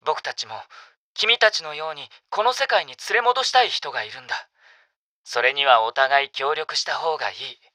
僕たちも君たちのようにこの世界に連れ戻したい人がいるんだ。それにはお互い協力した方がいい。